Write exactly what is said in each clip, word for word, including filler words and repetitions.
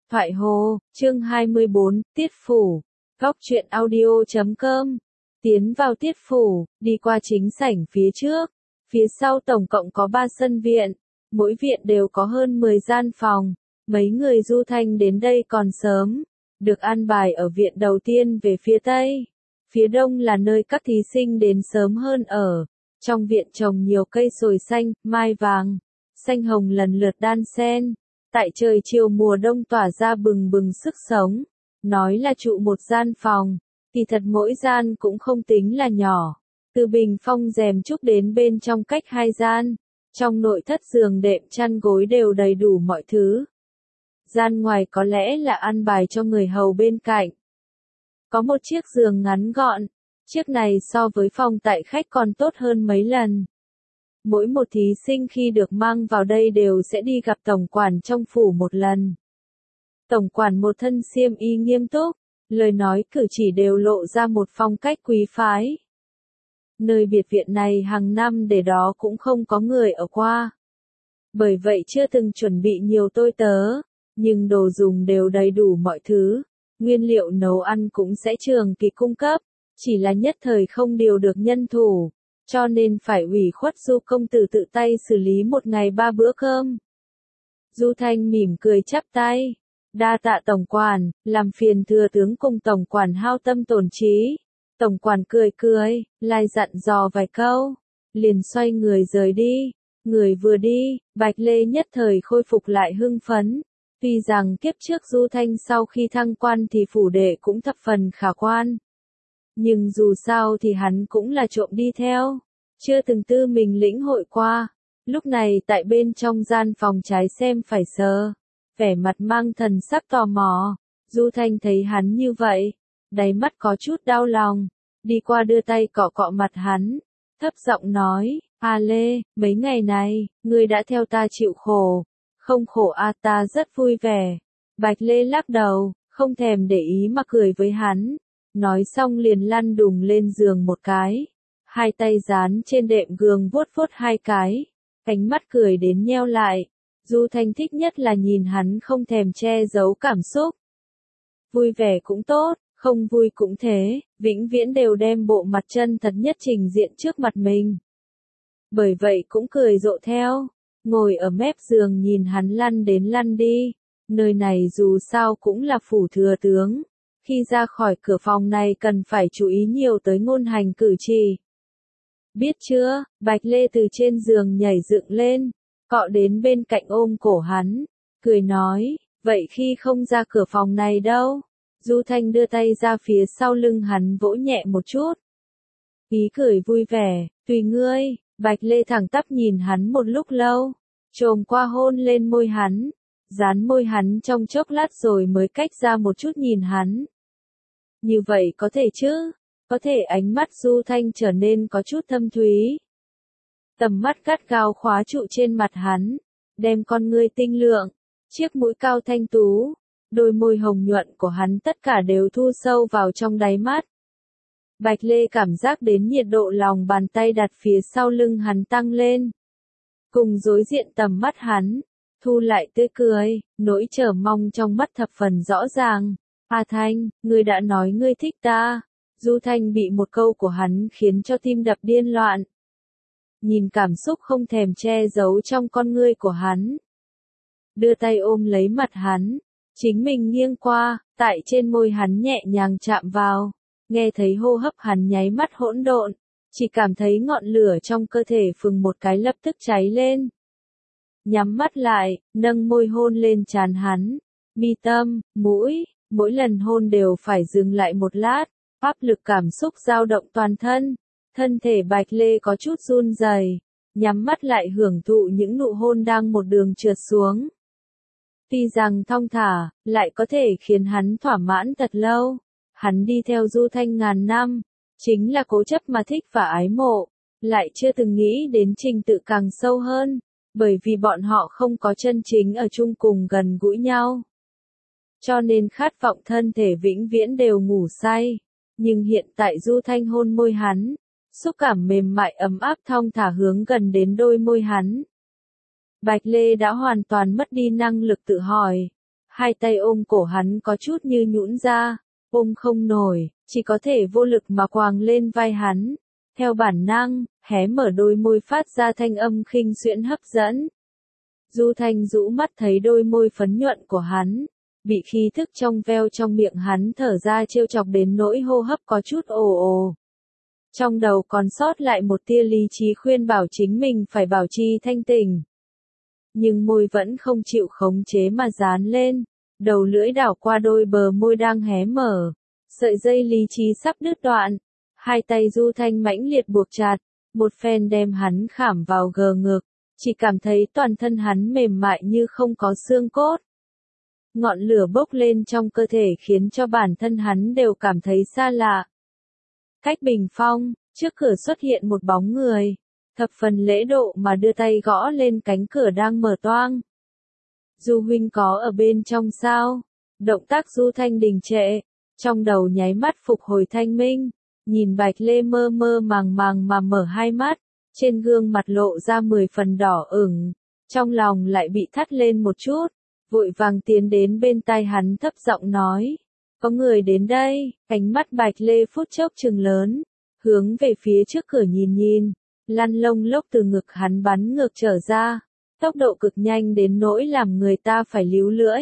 Thoại Hồ, chương hai mươi bốn, Tiết Phủ, góc truyện audio chấm com. Tiến vào Tiết Phủ, đi qua chính sảnh phía trước, phía sau tổng cộng có ba sân viện, mỗi viện đều có hơn mười gian phòng. Mấy người du thanh đến đây còn sớm, được an bài ở viện đầu tiên về phía tây. Phía đông là nơi các thí sinh đến sớm hơn ở. Trong viện trồng nhiều cây sồi xanh, mai vàng, xanh hồng lần lượt đan xen. Tại trời chiều mùa đông tỏa ra bừng bừng sức sống. Nói là trụ một gian phòng, thì thật mỗi gian cũng không tính là nhỏ. Từ bình phong rèm trúc đến bên trong cách hai gian. Trong nội thất giường đệm chăn gối đều đầy đủ mọi thứ. Gian ngoài có lẽ là ăn bài cho người hầu bên cạnh. Có một chiếc giường ngắn gọn. Chiếc này so với phòng tại khách còn tốt hơn mấy lần. Mỗi một thí sinh khi được mang vào đây đều sẽ đi gặp tổng quản trong phủ một lần. Tổng quản một thân xiêm y nghiêm túc, lời nói cử chỉ đều lộ ra một phong cách quý phái. Nơi biệt viện này hàng năm để đó cũng không có người ở qua. Bởi vậy chưa từng chuẩn bị nhiều tôi tớ, nhưng đồ dùng đều đầy đủ mọi thứ, nguyên liệu nấu ăn cũng sẽ trường kỳ cung cấp, chỉ là nhất thời không điều được nhân thủ. Cho nên phải ủy khuất Du công tử tự tay xử lý một ngày ba bữa cơm. Du Thanh mỉm cười chắp tay. Đa tạ tổng quản, làm phiền thừa tướng cùng tổng quản hao tâm tổn trí. Tổng quản cười cười, lai dặn dò vài câu. Liền xoay người rời đi. Người vừa đi, Bạch Lê nhất thời khôi phục lại hưng phấn. Tuy rằng kiếp trước Du Thanh sau khi thăng quan thì phủ đệ cũng thập phần khả quan. Nhưng dù sao thì hắn cũng là trộm đi theo, chưa từng tư mình lĩnh hội qua. Lúc này tại bên trong gian phòng trái xem phải sờ, vẻ mặt mang thần sắc tò mò. Du Thanh thấy hắn như vậy, đáy mắt có chút đau lòng, đi qua đưa tay cọ cọ mặt hắn, thấp giọng nói, A Lê, mấy ngày này, ngươi đã theo ta chịu khổ, không khổ a ta rất vui vẻ. Bạch Lê lắc đầu, không thèm để ý mà cười với hắn. Nói xong liền lăn đùng lên giường một cái. Hai tay dán trên đệm giường vuốt vuốt hai cái. Ánh mắt cười đến nheo lại. Du Thanh thích nhất là nhìn hắn không thèm che giấu cảm xúc. Vui vẻ cũng tốt, không vui cũng thế, vĩnh viễn đều đem bộ mặt chân thật nhất trình diện trước mặt mình. Bởi vậy cũng cười rộ theo. Ngồi ở mép giường nhìn hắn lăn đến lăn đi. Nơi này dù sao cũng là phủ thừa tướng. Khi ra khỏi cửa phòng này cần phải chú ý nhiều tới ngôn hành cử chỉ. Biết chưa, Bạch Lê từ trên giường nhảy dựng lên, cọ đến bên cạnh ôm cổ hắn, cười nói, vậy khi không ra cửa phòng này đâu. Du Thanh đưa tay ra phía sau lưng hắn vỗ nhẹ một chút. Ý cười vui vẻ, tùy ngươi. Bạch Lê thẳng tắp nhìn hắn một lúc lâu, chồm qua hôn lên môi hắn, dán môi hắn trong chốc lát rồi mới cách ra một chút nhìn hắn. Như vậy có thể chứ? Có thể. Ánh mắt Du Thanh trở nên có chút thâm thúy. Tầm mắt gắt gao khóa trụ trên mặt hắn, đem con ngươi tinh lượng, chiếc mũi cao thanh tú, đôi môi hồng nhuận của hắn tất cả đều thu sâu vào trong đáy mắt. Bạch Lê cảm giác đến nhiệt độ lòng bàn tay đặt phía sau lưng hắn tăng lên. Cùng đối diện tầm mắt hắn, thu lại tươi cười, nỗi chờ mong trong mắt thập phần rõ ràng. A Thanh, ngươi đã nói ngươi thích ta. Du Thanh bị một câu của hắn khiến cho tim đập điên loạn. Nhìn cảm xúc không thèm che giấu trong con ngươi của hắn. Đưa tay ôm lấy mặt hắn, chính mình nghiêng qua, tại trên môi hắn nhẹ nhàng chạm vào. Nghe thấy hô hấp hắn nháy mắt hỗn độn, chỉ cảm thấy ngọn lửa trong cơ thể phừng một cái lập tức cháy lên. Nhắm mắt lại, nâng môi hôn lên trán hắn, mi tâm, mũi, mỗi lần hôn đều phải dừng lại một lát, áp lực cảm xúc dao động toàn thân. Thân thể Bạch Lê có chút run rẩy, nhắm mắt lại hưởng thụ những nụ hôn đang một đường trượt xuống. Tuy rằng thong thả, lại có thể khiến hắn thỏa mãn thật lâu. Hắn đi theo Du Thanh ngàn năm, chính là cố chấp mà thích và ái mộ, lại chưa từng nghĩ đến trình tự càng sâu hơn, bởi vì bọn họ không có chân chính ở chung cùng gần gũi nhau. Cho nên khát vọng thân thể vĩnh viễn đều ngủ say. Nhưng hiện tại Du Thanh hôn môi hắn, xúc cảm mềm mại ấm áp thong thả hướng gần đến đôi môi hắn. Bạch Lê đã hoàn toàn mất đi năng lực tự hỏi. hai tay ôm cổ hắn có chút như nhũn ra, ôm không nổi, chỉ có thể vô lực mà quàng lên vai hắn. Theo bản năng, hé mở đôi môi phát ra thanh âm khinh xuyễn hấp dẫn. Du Thanh rũ mắt thấy đôi môi phấn nhuận của hắn, bị khí thức trong veo trong miệng hắn thở ra trêu chọc đến nỗi hô hấp có chút ồ ồ. Trong đầu còn sót lại một tia lý trí khuyên bảo chính mình phải bảo trì thanh tỉnh. Nhưng môi vẫn không chịu khống chế mà dán lên, đầu lưỡi đảo qua đôi bờ môi đang hé mở, sợi dây lý trí sắp đứt đoạn. Hai tay Du Thanh mãnh liệt buộc chặt, một phen đem hắn khảm vào gờ ngực, chỉ cảm thấy toàn thân hắn mềm mại như không có xương cốt. Ngọn lửa bốc lên trong cơ thể khiến cho bản thân hắn đều cảm thấy xa lạ. Cách bình phong, trước cửa xuất hiện một bóng người, thập phần lễ độ mà đưa tay gõ lên cánh cửa đang mở toang. Du huynh có ở bên trong sao? Động tác Du Thanh đình trệ, trong đầu nháy mắt phục hồi thanh minh, nhìn Bạch Lê mơ mơ màng màng mà mở hai mắt, trên gương mặt lộ ra mười phần đỏ ửng, trong lòng lại bị thắt lên một chút, vội vàng tiến đến bên tai hắn thấp giọng nói, có người đến đây. Ánh mắt Bạch Lê phút chốc trừng lớn, hướng về phía trước cửa nhìn nhìn, lăn lông lốc từ ngực hắn bắn ngược trở ra, tốc độ cực nhanh đến nỗi làm người ta phải líu lưỡi.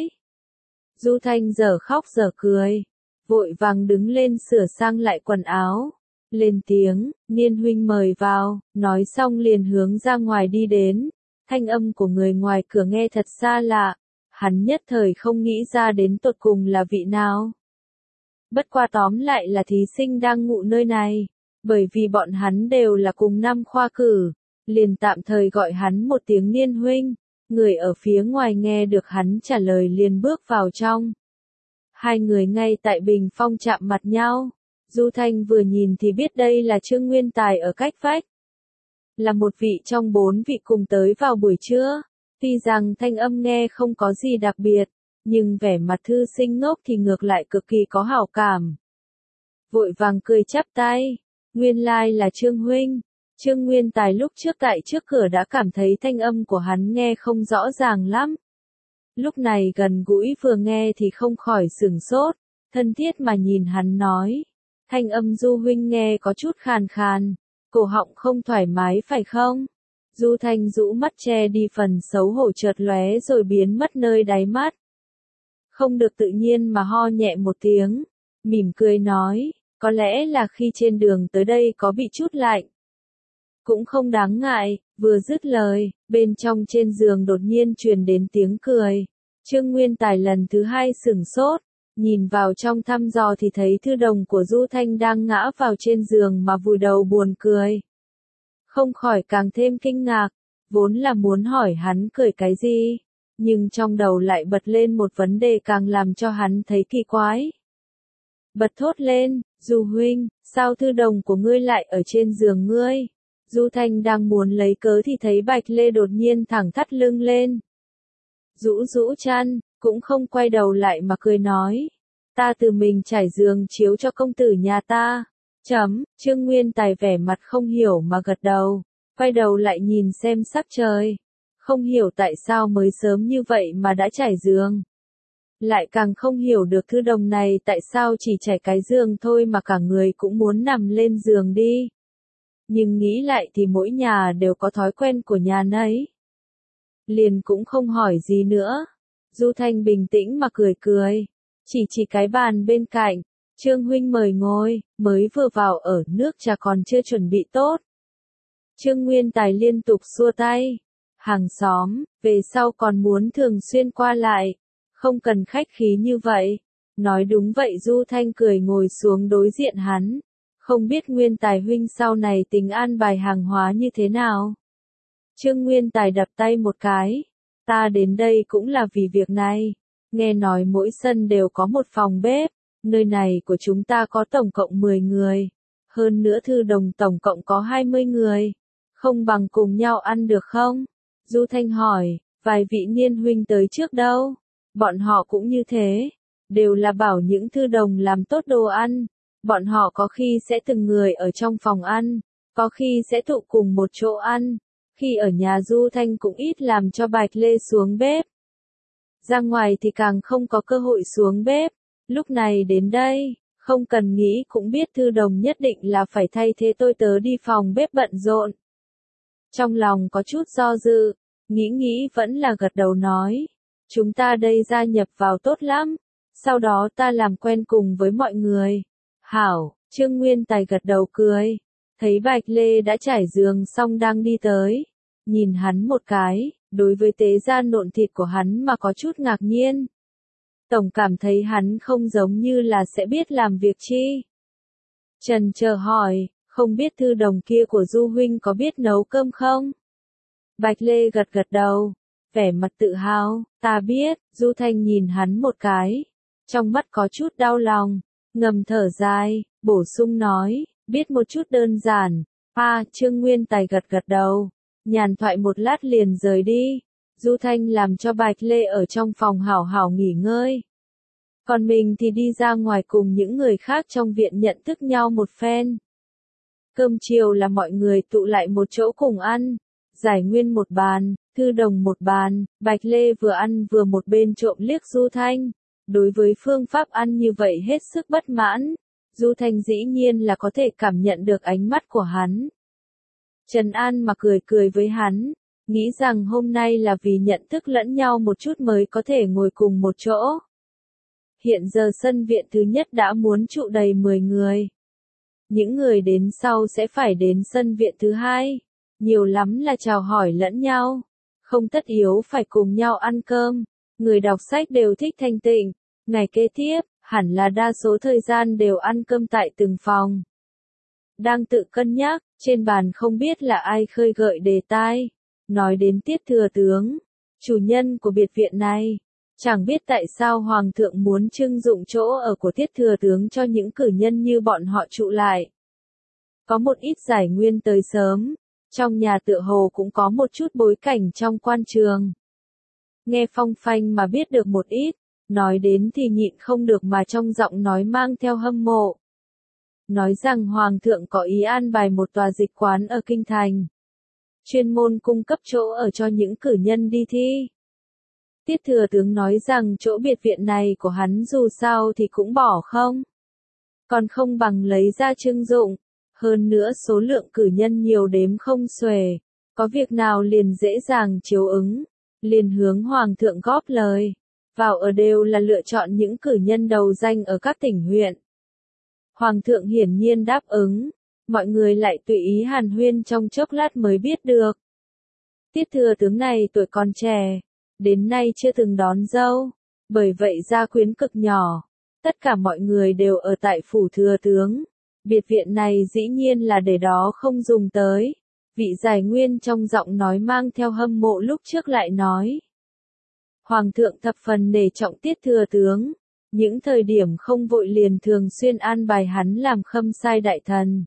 Du Thanh giờ khóc giờ cười, vội vàng đứng lên sửa sang lại quần áo, lên tiếng, Niên huynh mời vào, nói xong liền hướng ra ngoài đi đến. Thanh âm của người ngoài cửa nghe thật xa lạ, hắn nhất thời không nghĩ ra đến tột cùng là vị nào. Bất qua tóm lại là thí sinh đang ngụ nơi này, bởi vì bọn hắn đều là cùng năm khoa cử, liền tạm thời gọi hắn một tiếng Niên huynh. Người ở phía ngoài nghe được hắn trả lời liền bước vào trong. Hai người ngay tại bình phong chạm mặt nhau. Du Thanh vừa nhìn thì biết đây là Trương Nguyên Tài ở cách vách. Là một vị trong bốn vị cùng tới vào buổi trưa. Tuy rằng thanh âm nghe không có gì đặc biệt, nhưng vẻ mặt thư sinh ngốc thì ngược lại cực kỳ có hảo cảm. Vội vàng cười chắp tay. Nguyên lai là Trương huynh. Trương Nguyên Tài lúc trước tại trước cửa đã cảm thấy thanh âm của hắn nghe không rõ ràng lắm. Lúc này gần gũi vừa nghe thì không khỏi sửng sốt, thân thiết mà nhìn hắn nói. Thanh âm Du huynh nghe có chút khàn khàn, cổ họng không thoải mái phải không? Du Thanh rũ mắt che đi phần xấu hổ chợt lóe rồi biến mất nơi đáy mắt. Không được tự nhiên mà ho nhẹ một tiếng, mỉm cười nói, có lẽ là khi trên đường tới đây có bị chút lạnh. Cũng không đáng ngại, vừa dứt lời, bên trong trên giường đột nhiên truyền đến tiếng cười. Trương Nguyên Tài lần thứ hai sửng sốt, nhìn vào trong thăm dò thì thấy thư đồng của Du Thanh đang ngã vào trên giường mà vùi đầu buồn cười. Không khỏi càng thêm kinh ngạc, vốn là muốn hỏi hắn cười cái gì, nhưng trong đầu lại bật lên một vấn đề càng làm cho hắn thấy kỳ quái. Bật thốt lên, Du huynh, sao thư đồng của ngươi lại ở trên giường ngươi? Du Thanh đang muốn lấy cớ thì thấy Bạch Lê đột nhiên thẳng thắt lưng lên. Rũ rũ chăn, cũng không quay đầu lại mà cười nói. Ta tự mình trải giường chiếu cho công tử nhà ta. Chấm, Trương Nguyên Tài vẻ mặt không hiểu mà gật đầu, quay đầu lại nhìn xem sắc trời. Không hiểu tại sao mới sớm như vậy mà đã trải giường. Lại càng không hiểu được thư đồng này tại sao chỉ trải cái giường thôi mà cả người cũng muốn nằm lên giường đi. Nhưng nghĩ lại thì mỗi nhà đều có thói quen của nhà nấy. Liền cũng không hỏi gì nữa. Du Thanh bình tĩnh mà cười cười. Chỉ chỉ cái bàn bên cạnh. Trương huynh mời ngồi, mới vừa vào ở nước trà còn chưa chuẩn bị tốt. Trương Nguyên Tài liên tục xua tay. Hàng xóm, về sau còn muốn thường xuyên qua lại. Không cần khách khí như vậy. Nói đúng vậy Du Thanh cười ngồi xuống đối diện hắn. Không biết Nguyên Tài huynh sau này tính an bài hàng hóa như thế nào? Trương Nguyên Tài đập tay một cái. Ta đến đây cũng là vì việc này. Nghe nói mỗi sân đều có một phòng bếp. Nơi này của chúng ta có tổng cộng mười người. Hơn nữa thư đồng tổng cộng có hai mươi người. Không bằng cùng nhau ăn được không? Du Thanh hỏi, vài vị Niên huynh tới trước đâu? Bọn họ cũng như thế. Đều là bảo những thư đồng làm tốt đồ ăn. Bọn họ có khi sẽ từng người ở trong phòng ăn, có khi sẽ tụ cùng một chỗ ăn. Khi ở nhà Du Thanh cũng ít làm cho Bạch Lê xuống bếp. ra ngoài thì càng không có cơ hội xuống bếp. Lúc này đến đây, không cần nghĩ cũng biết Thư Đồng nhất định là phải thay thế tôi tớ đi phòng bếp bận rộn. Trong lòng có chút do dự, nghĩ nghĩ vẫn là gật đầu nói, chúng ta đây gia nhập vào tốt lắm, sau đó ta làm quen cùng với mọi người. Hảo, Trương Nguyên Tài gật đầu cười, thấy Bạch Lê đã trải giường xong đang đi tới, nhìn hắn một cái, đối với tế gia nộn thịt của hắn mà có chút ngạc nhiên. Tổng cảm thấy hắn không giống như là sẽ biết làm việc chi. Trần chờ hỏi, không biết Thư Đồng kia của Du huynh có biết nấu cơm không? Bạch Lê gật gật đầu, vẻ mặt tự hào, ta biết. Du Thanh nhìn hắn một cái, trong mắt có chút đau lòng, ngầm thở dài, bổ sung nói, biết một chút đơn giản. À, Trương Nguyên Tài gật gật đầu, nhàn thoại một lát liền rời đi. Du Thanh làm cho Bạch Lê ở trong phòng hảo hảo nghỉ ngơi. Còn mình thì đi ra ngoài cùng những người khác trong viện nhận thức nhau một phen. Cơm chiều là mọi người tụ lại một chỗ cùng ăn. Giải Nguyên một bàn, Thư Đồng một bàn, Bạch Lê vừa ăn vừa một bên trộm liếc Du Thanh. Đối với phương pháp ăn như vậy hết sức bất mãn. Du Thanh dĩ nhiên là có thể cảm nhận được ánh mắt của hắn. Trần An mà cười cười với hắn, nghĩ rằng hôm nay là vì nhận thức lẫn nhau một chút mới có thể ngồi cùng một chỗ. Hiện giờ sân viện thứ nhất đã muốn trụ đầy mười người. Những người đến sau sẽ phải đến sân viện thứ hai. Nhiều lắm là chào hỏi lẫn nhau. Không tất yếu phải cùng nhau ăn cơm. Người đọc sách đều thích thanh tịnh. Ngày kế tiếp, hẳn là đa số thời gian đều ăn cơm tại từng phòng. Đang tự cân nhắc, trên bàn không biết là ai khơi gợi đề tai. Nói đến Tiết Thừa Tướng, chủ nhân của biệt viện này. Chẳng biết tại sao Hoàng thượng muốn trưng dụng chỗ ở của Tiết Thừa Tướng cho những cử nhân như bọn họ trụ lại. Có một ít Giải Nguyên tới sớm, trong nhà tựa hồ cũng có một chút bối cảnh trong quan trường. Nghe phong phanh mà biết được một ít, nói đến thì nhịn không được mà trong giọng nói mang theo hâm mộ. Nói rằng Hoàng thượng có ý an bài một tòa dịch quán ở Kinh Thành. Chuyên môn cung cấp chỗ ở cho những cử nhân đi thi. Tiết Thừa Tướng nói rằng chỗ biệt viện này của hắn dù sao thì cũng bỏ không. Còn không bằng lấy ra trưng dụng. Hơn nữa số lượng cử nhân nhiều đếm không xuể. Có việc nào liền dễ dàng chiếu ứng. Liền hướng Hoàng thượng góp lời. Vào ở đều là lựa chọn những cử nhân đầu danh ở các tỉnh huyện. Hoàng thượng hiển nhiên đáp ứng. Mọi người lại tùy ý hàn huyên trong chốc lát mới biết được. Tiết Thừa Tướng này tuổi còn trẻ. Đến nay chưa từng đón dâu, bởi vậy gia quyến cực nhỏ. Tất cả mọi người đều ở tại phủ Thừa Tướng. Biệt viện này dĩ nhiên là để đó không dùng tới. Vị Giải Nguyên trong giọng nói mang theo hâm mộ lúc trước lại nói. Hoàng thượng thập phần nể trọng Tiết Thừa Tướng. Những thời điểm không vội liền thường xuyên an bài hắn làm khâm sai đại thần.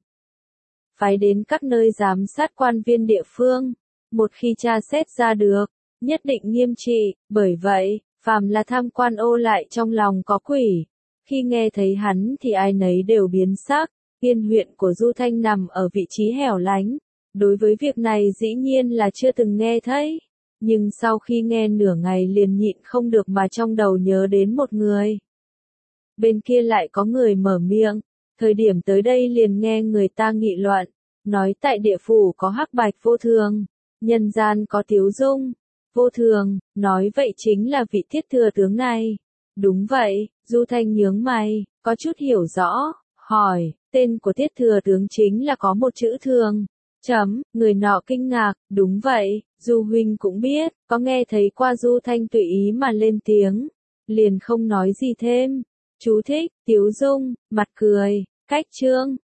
Phái đến các nơi giám sát quan viên địa phương. Một khi tra xét ra được, nhất định nghiêm trị, bởi vậy, phàm là tham quan ô lại trong lòng có quỷ. Khi nghe thấy hắn thì ai nấy đều biến sắc. Yên huyện của Du Thanh nằm ở vị trí hẻo lánh. Đối với việc này dĩ nhiên là chưa từng nghe thấy. Nhưng sau khi nghe nửa ngày liền nhịn không được mà trong đầu nhớ đến một người. Bên kia lại có người mở miệng. Thời điểm tới đây liền nghe người ta nghị luận. Nói tại địa phủ có Hắc Bạch Vô Thường. Nhân gian có Tiếu Dung. Vô Thường, nói vậy chính là vị Tiết Thừa Tướng này. Đúng vậy, Du Thanh nhướng mày, có chút hiểu rõ, hỏi, tên của Tiết Thừa Tướng chính là có một chữ Thường. Chấm, người nọ kinh ngạc, đúng vậy, Du huynh cũng biết, có nghe thấy qua. Du Thanh tùy ý mà lên tiếng, liền không nói gì thêm. Chú thích, Tiếu Dung, mặt cười, cách chương.